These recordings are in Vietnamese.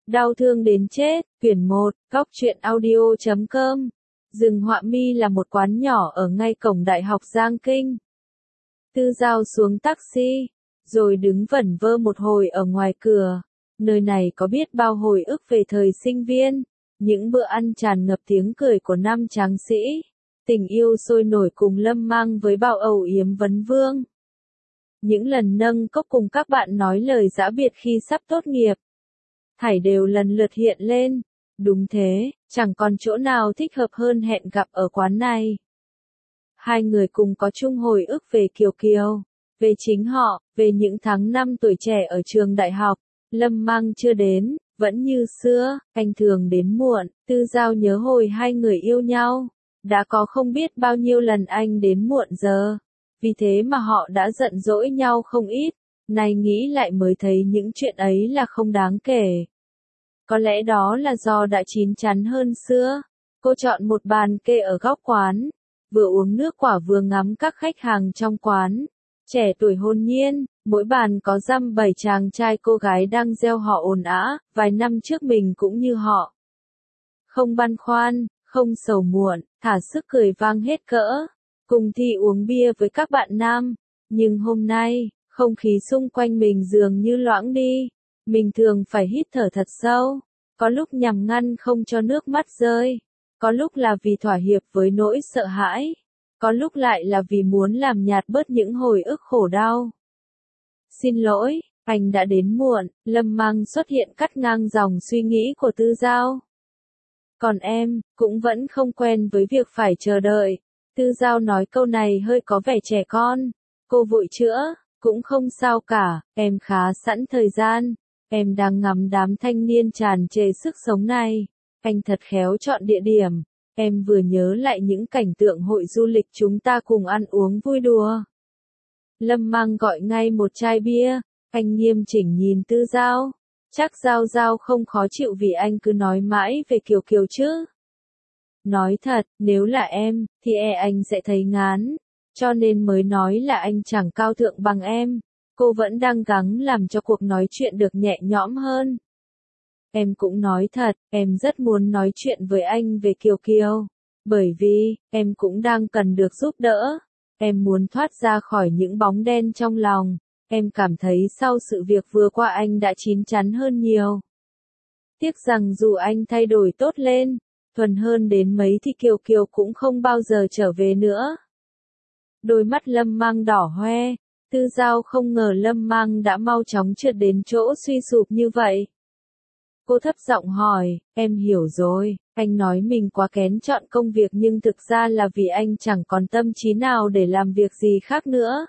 Đau thương đến chết, quyển 1, Góc truyện audio.com. Rừng Họa Mi là một quán nhỏ ở ngay cổng Đại học Giang Kinh. Tư Giao xuống taxi, rồi đứng vẩn vơ một hồi ở ngoài cửa. Nơi này có biết bao hồi ức về thời sinh viên, những bữa ăn tràn ngập tiếng cười của nam tráng sĩ, tình yêu sôi nổi cùng Lâm Mang với bao âu yếm vấn vương. Những lần nâng cốc cùng các bạn nói lời giã biệt khi sắp tốt nghiệp, thảy đều lần lượt hiện lên. Đúng thế, chẳng còn chỗ nào thích hợp hơn hẹn gặp ở quán này. Hai người cùng có chung hồi ức về Kiều Kiều, về chính họ, về những tháng năm tuổi trẻ ở trường đại học. Lâm Mang chưa đến, vẫn như xưa, anh thường đến muộn. Tư Giao nhớ hồi hai người yêu nhau, đã có không biết bao nhiêu lần anh đến muộn giờ. Vì thế mà họ đã giận dỗi nhau không ít. Nay nghĩ lại mới thấy những chuyện ấy là không đáng kể. Có lẽ đó là do đã chín chắn hơn xưa. Cô chọn một bàn kê ở góc quán, vừa uống nước quả vừa ngắm các khách hàng trong quán. Trẻ tuổi hồn nhiên, mỗi bàn có dăm bảy chàng trai cô gái đang reo hò ồn ào, vài năm trước mình cũng như họ. Không băn khoăn, không sầu muộn, thả sức cười vang hết cỡ, cùng thi uống bia với các bạn nam. Nhưng hôm nay, không khí xung quanh mình dường như loãng đi. Mình thường phải hít thở thật sâu, có lúc nhằm ngăn không cho nước mắt rơi, có lúc là vì thỏa hiệp với nỗi sợ hãi, có lúc lại là vì muốn làm nhạt bớt những hồi ức khổ đau. Xin lỗi, anh đã đến muộn. Lâm Mang xuất hiện cắt ngang dòng suy nghĩ của Tư Giao. Còn em, cũng vẫn không quen với việc phải chờ đợi. Tư Giao nói câu này hơi có vẻ trẻ con. Cô vội chữa, cũng không sao cả, em khá sẵn thời gian. Em đang ngắm đám thanh niên tràn trề sức sống này. Anh thật khéo chọn địa điểm. Em vừa nhớ lại những cảnh tượng hội du lịch chúng ta cùng ăn uống vui đùa. Lâm Mang gọi ngay một chai bia. Anh nghiêm chỉnh nhìn Tư Giao. Chắc Giao không khó chịu vì anh cứ nói mãi về Kiều Kiều chứ. Nói thật, nếu là em, thì anh sẽ thấy ngán. Cho nên mới nói là anh chẳng cao thượng bằng em. Cô vẫn đang gắng làm cho cuộc nói chuyện được nhẹ nhõm hơn. Em cũng nói thật, em rất muốn nói chuyện với anh về Kiều Kiều. Bởi vì, em cũng đang cần được giúp đỡ. Em muốn thoát ra khỏi những bóng đen trong lòng. Em cảm thấy sau sự việc vừa qua anh đã chín chắn hơn nhiều. Tiếc rằng dù anh thay đổi tốt lên, thuần hơn đến mấy thì Kiều Kiều cũng không bao giờ trở về nữa. Đôi mắt Lâm Mang đỏ hoe. Tư Giao không ngờ Lâm Mang đã mau chóng trượt đến chỗ suy sụp như vậy. Cô thấp giọng hỏi, em hiểu rồi, anh nói mình quá kén chọn công việc nhưng thực ra là vì anh chẳng còn tâm trí nào để làm việc gì khác nữa.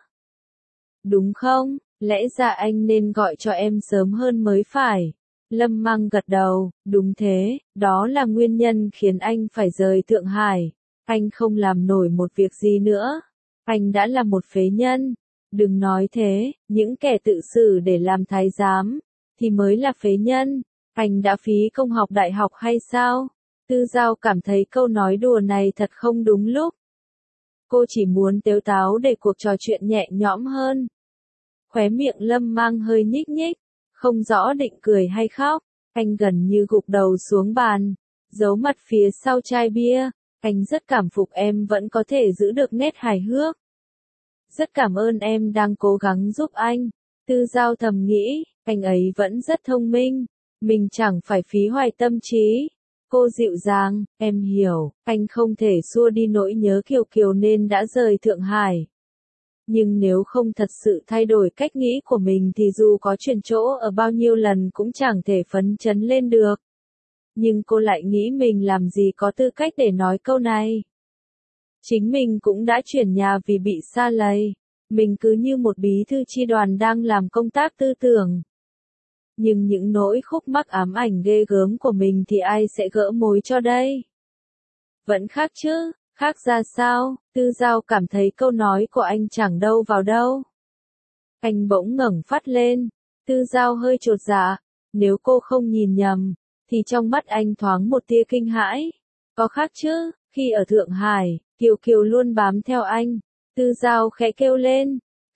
Đúng không? Lẽ ra anh nên gọi cho em sớm hơn mới phải. Lâm Mang gật đầu, đúng thế, đó là nguyên nhân khiến anh phải rời Thượng Hải. Anh không làm nổi một việc gì nữa. Anh đã là một phế nhân. Đừng nói thế, những kẻ tự xử để làm thái giám, thì mới là phế nhân. Anh đã phí công học đại học hay sao? Tư Giao cảm thấy câu nói đùa này thật không đúng lúc. Cô chỉ muốn tếu táo để cuộc trò chuyện nhẹ nhõm hơn. Khóe miệng Lâm Mang hơi nhích nhích, không rõ định cười hay khóc. Anh gần như gục đầu xuống bàn, giấu mặt phía sau chai bia. Anh rất cảm phục em vẫn có thể giữ được nét hài hước. Rất cảm ơn em đang cố gắng giúp anh. Tư Giao thầm nghĩ, anh ấy vẫn rất thông minh. Mình chẳng phải phí hoài tâm trí. Cô dịu dàng, em hiểu, anh không thể xua đi nỗi nhớ Kiều Kiều nên đã rời Thượng Hải. Nhưng nếu không thật sự thay đổi cách nghĩ của mình thì dù có chuyển chỗ ở bao nhiêu lần cũng chẳng thể phấn chấn lên được. Nhưng cô lại nghĩ mình làm gì có tư cách để nói câu này. Chính mình cũng đã chuyển nhà vì bị sa lầy. Mình cứ như một bí thư chi đoàn đang làm công tác tư tưởng. Nhưng những nỗi khúc mắc ám ảnh ghê gớm của mình thì ai sẽ gỡ mối cho đây? Vẫn khác chứ, khác ra sao? Tư Giao cảm thấy câu nói của anh chẳng đâu vào đâu. Anh bỗng ngẩng phát lên. Tư Giao hơi chột dạ. Nếu cô không nhìn nhầm, thì trong mắt anh thoáng một tia kinh hãi. Có khác chứ, khi ở Thượng Hải, Kiều Kiều luôn bám theo anh. Tư Giao khẽ kêu lên.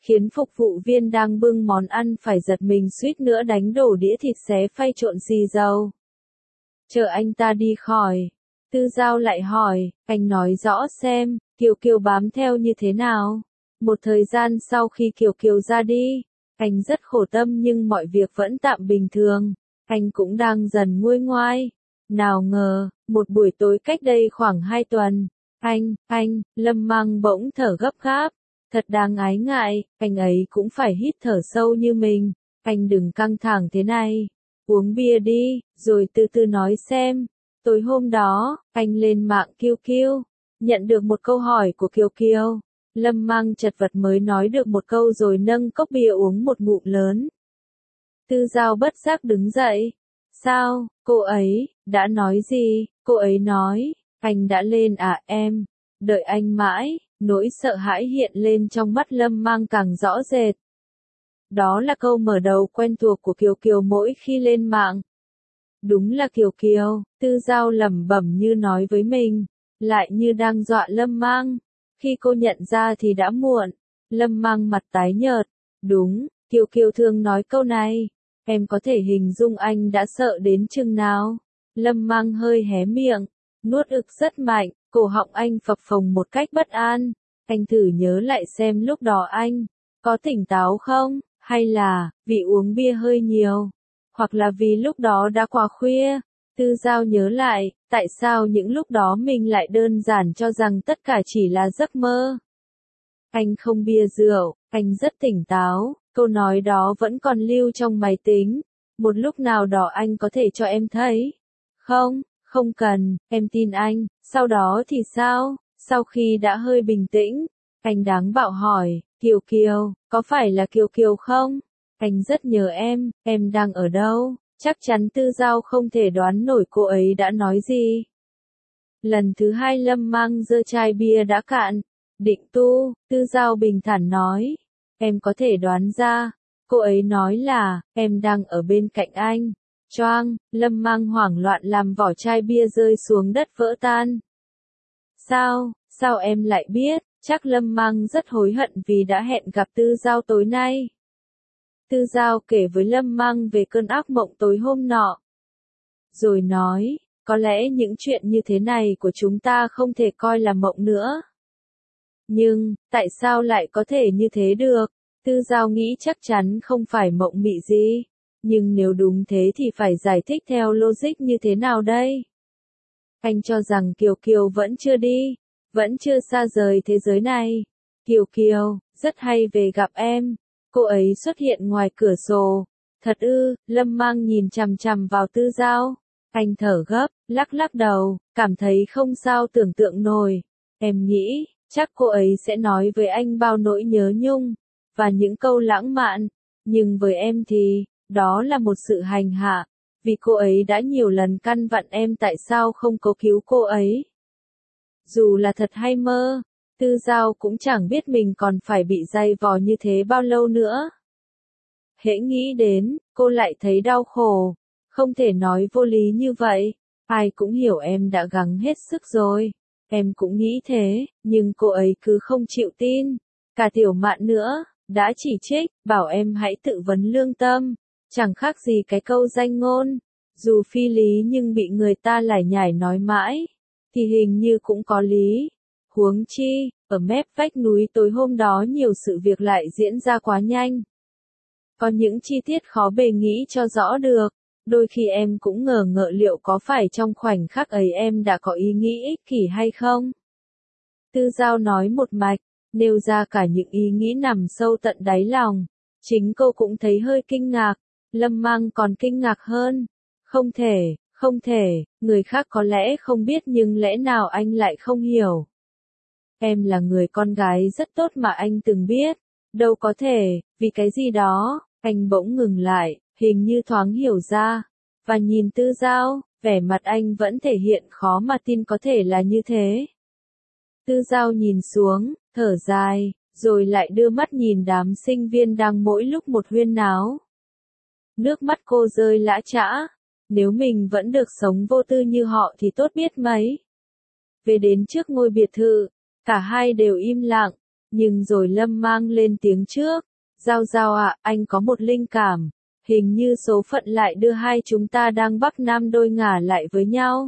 khiến phục vụ viên đang bưng món ăn phải giật mình suýt nữa đánh đổ đĩa thịt xé phay trộn xì dầu. Chờ anh ta đi khỏi, Tư Giao lại hỏi, anh nói rõ xem, Kiều Kiều bám theo như thế nào? Một thời gian sau khi Kiều Kiều ra đi, anh rất khổ tâm nhưng mọi việc vẫn tạm bình thường, anh cũng đang dần nguôi ngoai. Nào ngờ, một buổi tối cách đây khoảng 2 tuần, Lâm Mang bỗng thở gấp gáp. Thật đáng ái ngại, anh ấy cũng phải hít thở sâu như mình. Anh đừng căng thẳng thế này. Uống bia đi, rồi từ từ nói xem. Tối hôm đó, anh lên mạng QQ, nhận được một câu hỏi của Kiều Kiều. Lâm Mang chật vật mới nói được một câu rồi nâng cốc bia uống một ngụm lớn. Tư Giao bất giác đứng dậy. Sao, cô ấy, đã nói gì? Cô ấy nói, anh đã lên à em? Đợi anh mãi, nỗi sợ hãi hiện lên trong mắt Lâm Mang càng rõ rệt. Đó là câu mở đầu quen thuộc của Kiều Kiều mỗi khi lên mạng. Đúng là Kiều Kiều, Tư Giao lẩm bẩm như nói với mình, lại như đang dọa Lâm Mang. Khi cô nhận ra thì đã muộn, Lâm Mang mặt tái nhợt. Đúng, Kiều Kiều thường nói câu này. Em có thể hình dung anh đã sợ đến chừng nào. Lâm Mang hơi hé miệng, nuốt ực rất mạnh, cổ họng anh phập phồng một cách bất an. Anh thử nhớ lại xem lúc đó anh có tỉnh táo không, hay là vì uống bia hơi nhiều, hoặc là vì lúc đó đã quá khuya. Tư Giao nhớ lại, tại sao những lúc đó mình lại đơn giản cho rằng tất cả chỉ là giấc mơ. Anh không bia rượu, anh rất tỉnh táo, câu nói đó vẫn còn lưu trong máy tính. Một lúc nào đó anh có thể cho em thấy. Không, không cần, em tin anh. Sau đó thì sao? Sau khi đã hơi bình tĩnh, anh đáng bạo hỏi, Kiều Kiều, có phải là Kiều Kiều không? Anh rất nhớ em đang ở đâu? Chắc chắn Tư Giao không thể đoán nổi cô ấy đã nói gì. Lần thứ 2 Lâm Mang giơ chai bia đã cạn. Định tu, Tư Giao bình thản nói. Em có thể đoán ra. Cô ấy nói là, em đang ở bên cạnh anh. Choang, Lâm Mang hoảng loạn làm vỏ chai bia rơi xuống đất vỡ tan. Sao em lại biết? Chắc Lâm Mang rất hối hận vì đã hẹn gặp Tư Giao tối nay. Tư Giao kể với Lâm Mang về cơn ác mộng tối hôm nọ. Rồi nói, có lẽ những chuyện như thế này của chúng ta không thể coi là mộng nữa. Nhưng, tại sao lại có thể như thế được? Tư Giao nghĩ chắc chắn không phải mộng mị gì. Nhưng nếu đúng thế thì phải giải thích theo logic như thế nào đây? Anh cho rằng Kiều Kiều vẫn chưa đi, vẫn chưa xa rời thế giới này. Kiều Kiều, rất hay về gặp em. Cô ấy xuất hiện ngoài cửa sổ. Thật ư? Lâm Mang nhìn chằm chằm vào Tư Giao. Anh thở gấp, lắc đầu, cảm thấy không sao tưởng tượng nổi. Em nghĩ, chắc cô ấy sẽ nói với anh bao nỗi nhớ nhung, và những câu lãng mạn. Nhưng với em thì, đó là một sự hành hạ, vì cô ấy đã nhiều lần căn vặn em tại sao không có cứu cô ấy. Dù là thật hay mơ, Tư Giao cũng chẳng biết mình còn phải bị dày vò như thế bao lâu nữa. Hễ nghĩ đến, cô lại thấy đau khổ. Không thể nói vô lý như vậy. Ai cũng hiểu em đã gắng hết sức rồi. Em cũng nghĩ thế, nhưng cô ấy cứ không chịu tin. Cả Tiểu Mạn nữa, đã chỉ trích, bảo em hãy tự vấn lương tâm. Chẳng khác gì cái câu danh ngôn. Dù phi lý nhưng bị người ta lải nhải nói mãi, thì hình như cũng có lý. Huống chi, ở mép vách núi tối hôm đó nhiều sự việc lại diễn ra quá nhanh. Có những chi tiết khó bề nghĩ cho rõ được. Đôi khi em cũng ngờ ngợ liệu có phải trong khoảnh khắc ấy em đã có ý nghĩ ích kỷ hay không? Tư Giao nói một mạch, nêu ra cả những ý nghĩ nằm sâu tận đáy lòng. Chính cô cũng thấy hơi kinh ngạc. Lâm Mang còn kinh ngạc hơn. Không thể, người khác có lẽ không biết nhưng lẽ nào anh lại không hiểu. Em là người con gái rất tốt mà anh từng biết. Đâu có thể, vì cái gì đó, anh bỗng ngừng lại, hình như thoáng hiểu ra. Và nhìn Tư Giao, vẻ mặt anh vẫn thể hiện khó mà tin có thể là như thế. Tư Giao nhìn xuống, thở dài, rồi lại đưa mắt nhìn đám sinh viên đang mỗi lúc một huyên náo. Nước mắt cô rơi lã chã. Nếu mình vẫn được sống vô tư như họ thì tốt biết mấy. Về đến trước ngôi biệt thự, cả hai đều im lặng, Nhưng rồi Lâm Mang lên tiếng trước. Giao Giao ạ, anh có một linh cảm. Hình như số phận lại đưa hai chúng ta đang bắc nam đôi ngả lại với nhau.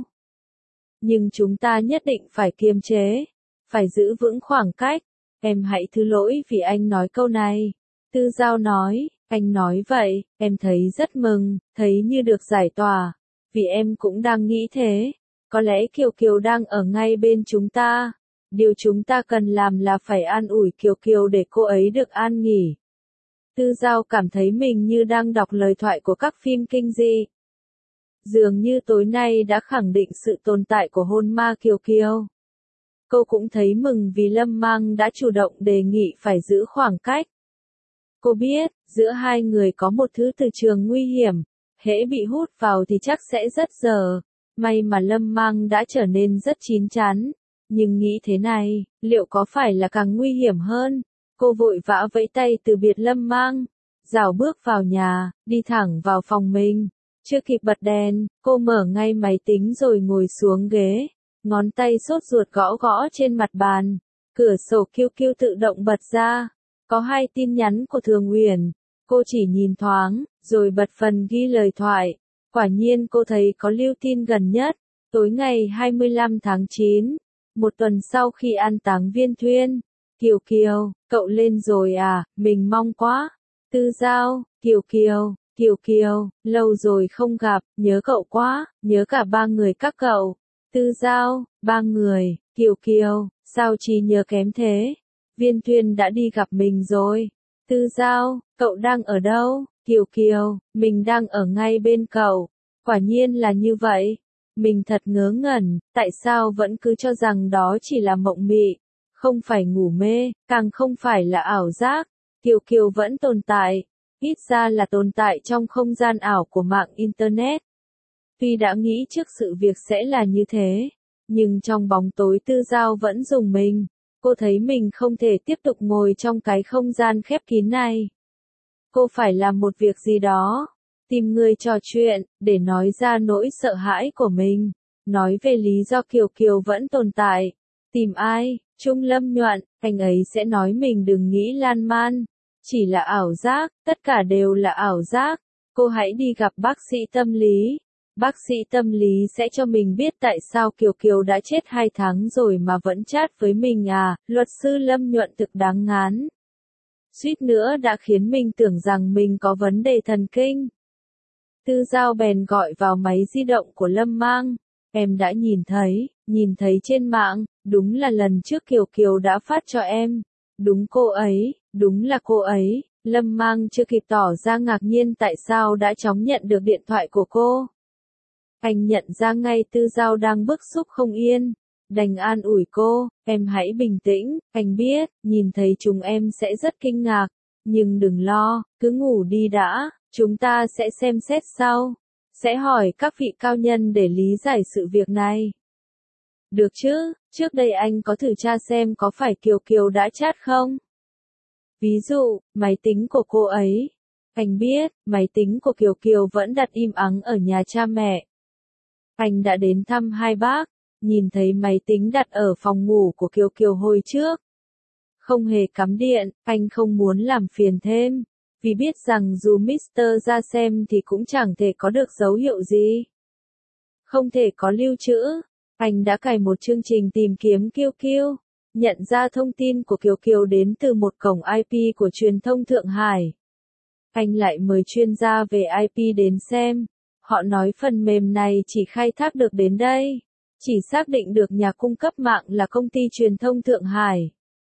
Nhưng chúng ta nhất định phải kiềm chế. Phải giữ vững khoảng cách. Em hãy thứ lỗi vì anh nói câu này. Tư Giao nói, anh nói vậy, em thấy rất mừng, thấy như được giải tỏa. Vì em cũng đang nghĩ thế. Có lẽ Kiều Kiều đang ở ngay bên chúng ta. Điều chúng ta cần làm là phải an ủi Kiều Kiều để cô ấy được an nghỉ. Tư Giao cảm thấy mình như đang đọc lời thoại của các phim kinh dị. Dường như tối nay đã khẳng định sự tồn tại của hôn ma Kiều Kiều. Cô cũng thấy mừng vì Lâm Mang đã chủ động đề nghị phải giữ khoảng cách. Cô biết, giữa hai người có một thứ từ trường nguy hiểm, hễ bị hút vào thì chắc sẽ rất dở. May mà Lâm Mang đã trở nên rất chín chắn. Nhưng nghĩ thế này, liệu có phải là càng nguy hiểm hơn? Cô vội vã vẫy tay từ biệt Lâm Mang, rảo bước vào nhà, đi thẳng vào phòng mình. Chưa kịp bật đèn, cô mở ngay máy tính rồi ngồi xuống ghế, ngón tay sốt ruột gõ gõ trên mặt bàn. Cửa sổ QQ tự động bật ra, có 2 tin nhắn của Thường Uyển. Cô chỉ nhìn thoáng, rồi bật phần ghi lời thoại. Quả nhiên cô thấy có lưu tin gần nhất, tối ngày 25 tháng 9, một tuần sau khi an táng Viên Thuyên. Kiều Kiều, cậu lên rồi à, mình mong quá. Tư Giao, Kiều Kiều, Kiều Kiều, lâu rồi không gặp, nhớ cậu quá, nhớ cả 3 người các cậu. Tư Giao, 3 người, Kiều Kiều, sao trí nhớ kém thế? Viên Thuyên đã đi gặp mình rồi. Tư Giao, cậu đang ở đâu? Kiều Kiều, mình đang ở ngay bên cậu. Quả nhiên là như vậy. Mình thật ngớ ngẩn, tại sao vẫn cứ cho rằng đó chỉ là mộng mị, không phải ngủ mê, càng không phải là ảo giác. Kiều Kiều vẫn tồn tại, ít ra là tồn tại trong không gian ảo của mạng Internet. Tuy đã nghĩ trước sự việc sẽ là như thế, nhưng trong bóng tối Tư Giao vẫn rùng mình. Cô thấy mình không thể tiếp tục ngồi trong cái không gian khép kín này. Cô phải làm một việc gì đó. Tìm người trò chuyện, để nói ra nỗi sợ hãi của mình. Nói về lý do Kiều Kiều vẫn tồn tại. Tìm ai? Trung Lâm Nhuận, anh ấy sẽ nói mình đừng nghĩ lan man. Chỉ là ảo giác, tất cả đều là ảo giác. Cô hãy đi gặp bác sĩ tâm lý. Bác sĩ tâm lý sẽ cho mình biết tại sao Kiều Kiều đã chết 2 tháng rồi mà vẫn chat với mình à, luật sư Lâm Nhuận thực đáng ngán. Suýt nữa đã khiến mình tưởng rằng mình có vấn đề thần kinh. Tư Giao bèn gọi vào máy di động của Lâm Mang. Em đã nhìn thấy trên mạng, đúng là lần trước Kiều Kiều đã phát cho em. Đúng là cô ấy. Lâm Mang chưa kịp tỏ ra ngạc nhiên tại sao đã chóng nhận được điện thoại của cô. Anh nhận ra ngay Tư Giao đang bức xúc không yên. Đành an ủi cô, em hãy bình tĩnh, anh biết, nhìn thấy chúng em sẽ rất kinh ngạc. Nhưng đừng lo, cứ ngủ đi đã, chúng ta sẽ xem xét sau. Sẽ hỏi các vị cao nhân để lý giải sự việc này. Được chứ, trước đây anh có thử tra xem có phải Kiều Kiều đã chat không? Ví dụ, máy tính của cô ấy. Anh biết, máy tính của Kiều Kiều vẫn đặt im ắng ở nhà cha mẹ. Anh đã đến thăm hai bác, nhìn thấy máy tính đặt ở phòng ngủ của Kiều Kiều hồi trước. Không hề cắm điện, anh không muốn làm phiền thêm, vì biết rằng dù Mr. ra xem thì cũng chẳng thể có được dấu hiệu gì. Không thể có lưu trữ. Anh đã cài một chương trình tìm kiếm Kiều Kiều, nhận ra thông tin của Kiều Kiều đến từ một cổng IP của truyền thông Thượng Hải. Anh lại mời chuyên gia về IP đến xem. Họ nói phần mềm này chỉ khai thác được đến đây. Chỉ xác định được nhà cung cấp mạng là công ty truyền thông Thượng Hải.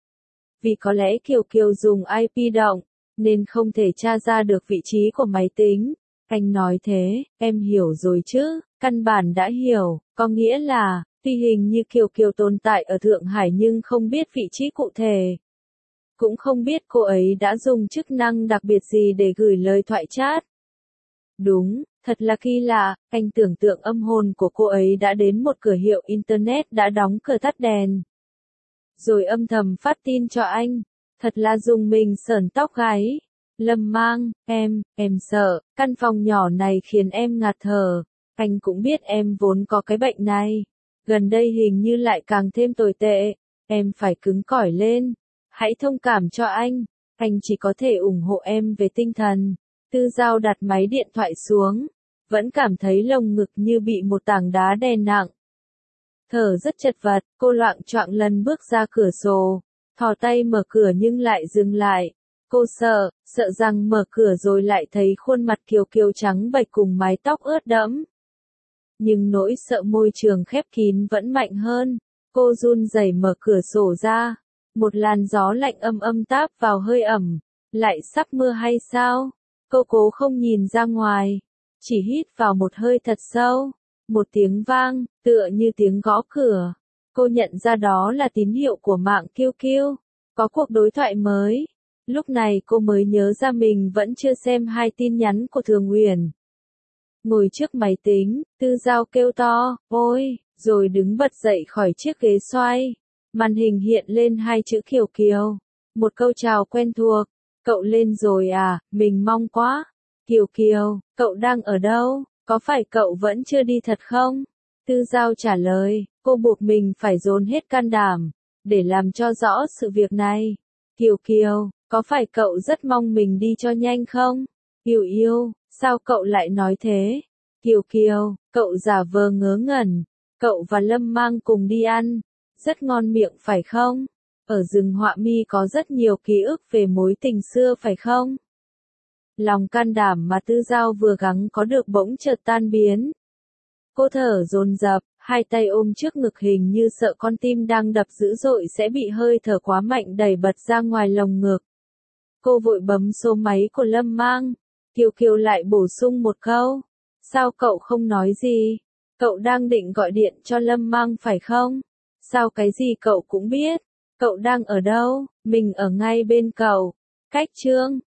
Vì có lẽ Kiều Kiều dùng IP động, nên không thể tra ra được vị trí của máy tính. Anh nói thế, em hiểu rồi chứ, căn bản đã hiểu, có nghĩa là, tuy hình như Kiều Kiều tồn tại ở Thượng Hải nhưng không biết vị trí cụ thể. Cũng không biết cô ấy đã dùng chức năng đặc biệt gì để gửi lời thoại chat. Đúng, thật là kỳ lạ, anh tưởng tượng âm hồn của cô ấy đã đến một cửa hiệu Internet đã đóng cửa tắt đèn. Rồi âm thầm phát tin cho anh. Thật là dùng mình sởn tóc gáy. Lâm Mang, em sợ, căn phòng nhỏ này khiến em ngạt thở. Anh cũng biết em vốn có cái bệnh này. Gần đây hình như lại càng thêm tồi tệ. Em phải cứng cỏi lên. Hãy thông cảm cho anh chỉ có thể ủng hộ em về tinh thần. Tư Giao đặt máy điện thoại xuống, vẫn cảm thấy lồng ngực như bị một tảng đá đè nặng. Thở rất chật vật, cô loạng choạng lần bước ra cửa sổ, thò tay mở cửa nhưng lại dừng lại. Cô sợ rằng mở cửa rồi lại thấy khuôn mặt kiều kiều trắng bệch cùng mái tóc ướt đẫm. Nhưng nỗi sợ môi trường khép kín vẫn mạnh hơn, cô run rẩy mở cửa sổ ra. Một làn gió lạnh âm âm táp vào hơi ẩm, lại sắp mưa hay sao? Cô cố không nhìn ra ngoài, chỉ hít vào một hơi thật sâu. Một tiếng vang, tựa như tiếng gõ cửa. Cô nhận ra đó là tín hiệu của mạng QQ. Có cuộc đối thoại mới. Lúc này cô mới nhớ ra mình vẫn chưa xem 2 tin nhắn của Thường Uyển. Ngồi trước máy tính, Tư Giao kêu to, ôi, rồi đứng bật dậy khỏi chiếc ghế xoay. Màn hình hiện lên 2 chữ Kiều Kiều. Một câu chào quen thuộc. Cậu lên rồi à, mình mong quá. Kiều Kiều, cậu đang ở đâu? Có phải cậu vẫn chưa đi thật không? Tư Giao trả lời, cô buộc mình phải dồn hết can đảm, để làm cho rõ sự việc này. Kiều Kiều, có phải cậu rất mong mình đi cho nhanh không? Kiều yêu, sao cậu lại nói thế? Kiều Kiều, cậu giả vờ ngớ ngẩn. Cậu và Lâm Mang cùng đi ăn. Rất ngon miệng phải không? Ở rừng Họa Mi có rất nhiều ký ức về mối tình xưa phải không? Lòng can đảm mà Tư Giao vừa gắng có được bỗng chợt tan biến. Cô thở dồn dập, 2 tay ôm trước ngực hình như sợ con tim đang đập dữ dội sẽ bị hơi thở quá mạnh đẩy bật ra ngoài lồng ngực. Cô vội bấm số máy của Lâm Mang. Kiều Kiều lại bổ sung một câu. Sao cậu không nói gì? Cậu đang định gọi điện cho Lâm Mang phải không? Sao cái gì cậu cũng biết? Cậu đang ở đâu? Mình ở ngay bên cậu. Cách Trương.